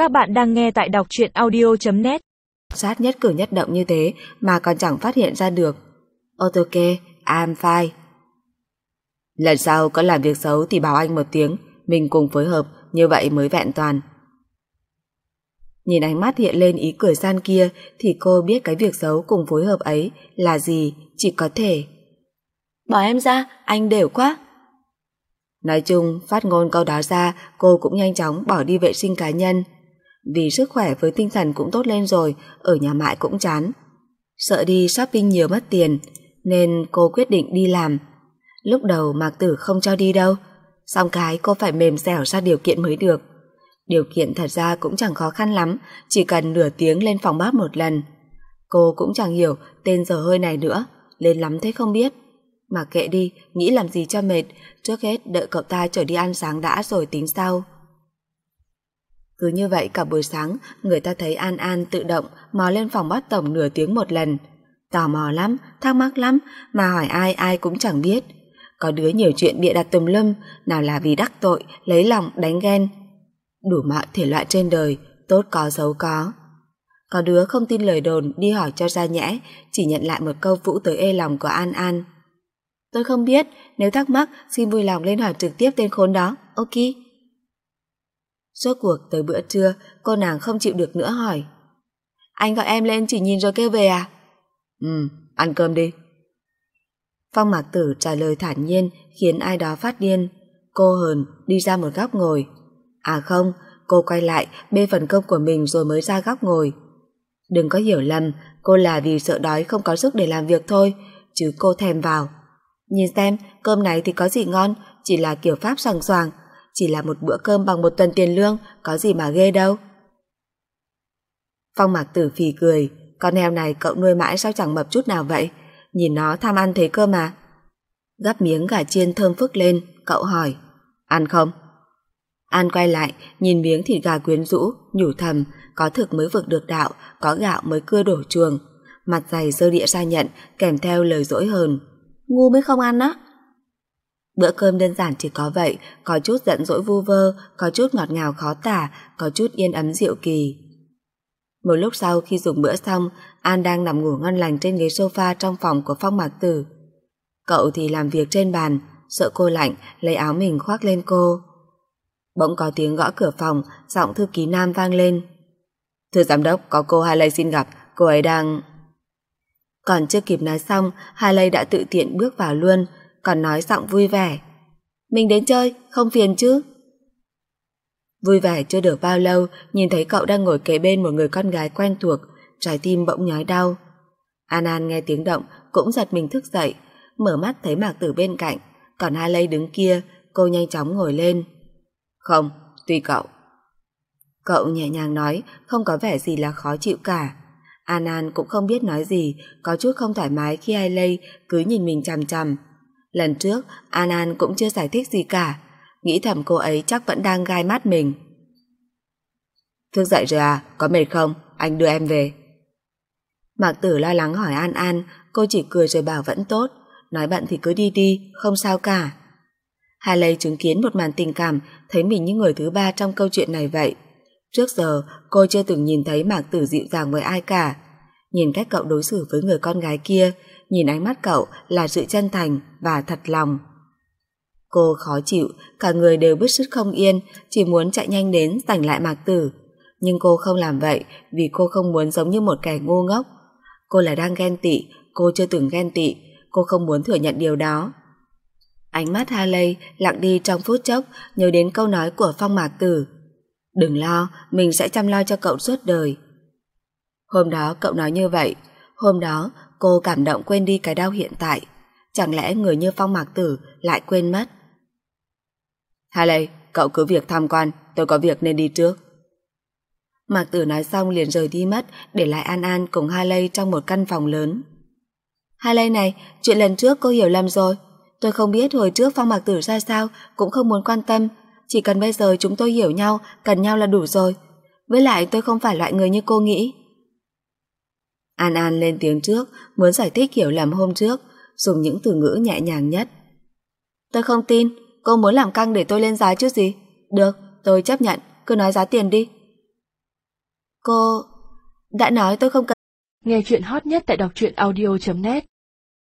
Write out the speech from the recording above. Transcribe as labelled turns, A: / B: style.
A: Các bạn đang nghe tại đọc truyện audio.net.
B: Sát nhất cử nhất động như thế mà còn chẳng phát hiện ra được. Ok, I'm fine. Lần sau có làm việc xấu thì bảo anh một tiếng, mình cùng phối hợp, như vậy mới vẹn toàn. Nhìn ánh mắt hiện lên ý cười gian kia thì cô biết cái việc xấu cùng phối hợp ấy là gì, chỉ có thể bỏ em ra, anh đều quá. Nói chung, phát ngôn câu đó ra, cô cũng nhanh chóng bỏ đi vệ sinh cá nhân. Vì sức khỏe với tinh thần cũng tốt lên rồi, ở nhà mãi cũng chán. Sợ đi shopping nhiều mất tiền, nên cô quyết định đi làm. Lúc đầu Mạc Tử không cho đi đâu, xong cái cô phải mềm dẻo ra điều kiện mới được. Điều kiện thật ra cũng chẳng khó khăn lắm, chỉ cần nửa tiếng lên phòng bát một lần. Cô cũng chẳng hiểu tên giờ hơi này nữa, lên lắm thế không biết. Mà kệ đi, nghĩ làm gì cho mệt, trước hết đợi cậu ta trở đi ăn sáng đã rồi tính sau. Cứ như vậy cả buổi sáng, người ta thấy An An tự động mò lên phòng bát tổng nửa tiếng một lần. Tò mò lắm, thắc mắc lắm, mà hỏi ai ai cũng chẳng biết. Có đứa nhiều chuyện bịa đặt tùm lum, nào là vì đắc tội, lấy lòng, đánh ghen. Đủ mọi thể loại trên đời, tốt có xấu có. Có đứa không tin lời đồn đi hỏi cho ra nhẽ, chỉ nhận lại một câu vũ tới ê lòng của An An. Tôi không biết, nếu thắc mắc xin vui lòng lên hỏi trực tiếp tên khốn đó, ok. Rốt cuộc tới bữa trưa, cô nàng không chịu được nữa hỏi. Anh gọi em lên chỉ nhìn rồi kêu về à? Ăn cơm đi. Phong Mạc Tử trả lời thản nhiên khiến ai đó phát điên. Cô hờn đi ra một góc ngồi. À không, cô quay lại bê phần cơm của mình rồi mới ra góc ngồi. Đừng có hiểu lầm, cô là vì sợ đói không có sức để làm việc thôi, chứ cô thèm vào. Nhìn xem, cơm này thì có gì ngon, chỉ là kiểu Pháp xoàng xoàng, chỉ là một bữa cơm bằng một tuần tiền lương, có gì mà ghê đâu. Phong Mạc Tử phì cười, con heo này cậu nuôi mãi sao chẳng mập chút nào vậy, nhìn nó tham ăn thế cơ mà. Gắp miếng gà chiên thơm phức lên, cậu hỏi, ăn không? An quay lại, nhìn miếng thịt gà quyến rũ, nhủ thầm, có thực mới vực được đạo, có gạo mới cưa đổ chuồng. Mặt dày dơ đĩa ra nhận, kèm theo lời dỗi hờn. Ngu mới không ăn á. Bữa cơm đơn giản chỉ có vậy, có chút giận dỗi vu vơ, có chút ngọt ngào khó tả, có chút yên ấm diệu kỳ. Một lúc sau khi dùng bữa xong, An đang nằm ngủ ngon lành trên ghế sofa trong phòng của Phong Mạc Tử. Cậu thì làm việc trên bàn, sợ cô lạnh, lấy áo mình khoác lên cô. Bỗng có tiếng gõ cửa phòng, giọng thư ký nam vang lên. Thưa giám đốc, có cô Hai Lây xin gặp, cô ấy đang... Còn chưa kịp nói xong, Hai Lây đã tự tiện bước vào luôn, còn nói giọng vui vẻ. Mình đến chơi, không phiền chứ? Vui vẻ chưa được bao lâu, nhìn thấy cậu đang ngồi kế bên một người con gái quen thuộc, trái tim bỗng nhói đau. An An nghe tiếng động, cũng giật mình thức dậy, mở mắt thấy Mạc Tử bên cạnh, còn Hai Lây đứng kia, cô nhanh chóng ngồi lên. Không, tùy cậu. Cậu nhẹ nhàng nói, không có vẻ gì là khó chịu cả. An An cũng không biết nói gì, có chút không thoải mái khi Hai Lây cứ nhìn mình chằm chằm. Lần trước, An An cũng chưa giải thích gì cả, nghĩ thầm cô ấy chắc vẫn đang gai mắt mình. Thức dậy rồi à, có mệt không? Anh đưa em về. Mạc Tử lo lắng hỏi An An, cô chỉ cười rồi bảo vẫn tốt, nói bận thì cứ đi đi, không sao cả. Hai Lây chứng kiến một màn tình cảm, thấy mình như người thứ ba trong câu chuyện này vậy. Trước giờ, cô chưa từng nhìn thấy Mạc Tử dịu dàng với ai cả. Nhìn cách cậu đối xử với người con gái kia, nhìn ánh mắt cậu là sự chân thành và thật lòng. Cô khó chịu, cả người đều bứt rứt không yên, chỉ muốn chạy nhanh đến giành lại Mạc Tử. Nhưng cô không làm vậy vì cô không muốn giống như một kẻ ngu ngốc. Cô là đang ghen tị, cô chưa từng ghen tị, cô không muốn thừa nhận điều đó. Ánh mắt Hai Lây lặng đi trong phút chốc, nhớ đến câu nói của Phong Mạc Tử. Đừng lo, mình sẽ chăm lo cho cậu suốt đời. Hôm đó cậu nói như vậy, hôm đó cô cảm động quên đi cái đau hiện tại. Chẳng lẽ người như Phong Mạc Tử lại quên mất? Hai Lây, cậu cứ việc tham quan, tôi có việc nên đi trước. Mạc Tử nói xong liền rời đi mất, để lại An An cùng Hai Lây trong một căn phòng lớn. Hai Lây này, chuyện lần trước cô hiểu lầm rồi. Tôi không biết hồi trước Phong Mạc Tử ra sao, cũng không muốn quan tâm. Chỉ cần bây giờ chúng tôi hiểu nhau, cần nhau là đủ rồi. Với lại tôi không phải loại người như cô nghĩ. An An lên tiếng trước, muốn giải thích hiểu lầm hôm trước, dùng những từ ngữ nhẹ nhàng nhất. Tôi không tin, cô muốn làm căng để tôi lên giá chứ gì. Được, tôi chấp nhận, cứ nói giá tiền đi. Cô đã nói tôi không cần.
A: Nghe chuyện hot nhất tại đọc truyện audio.net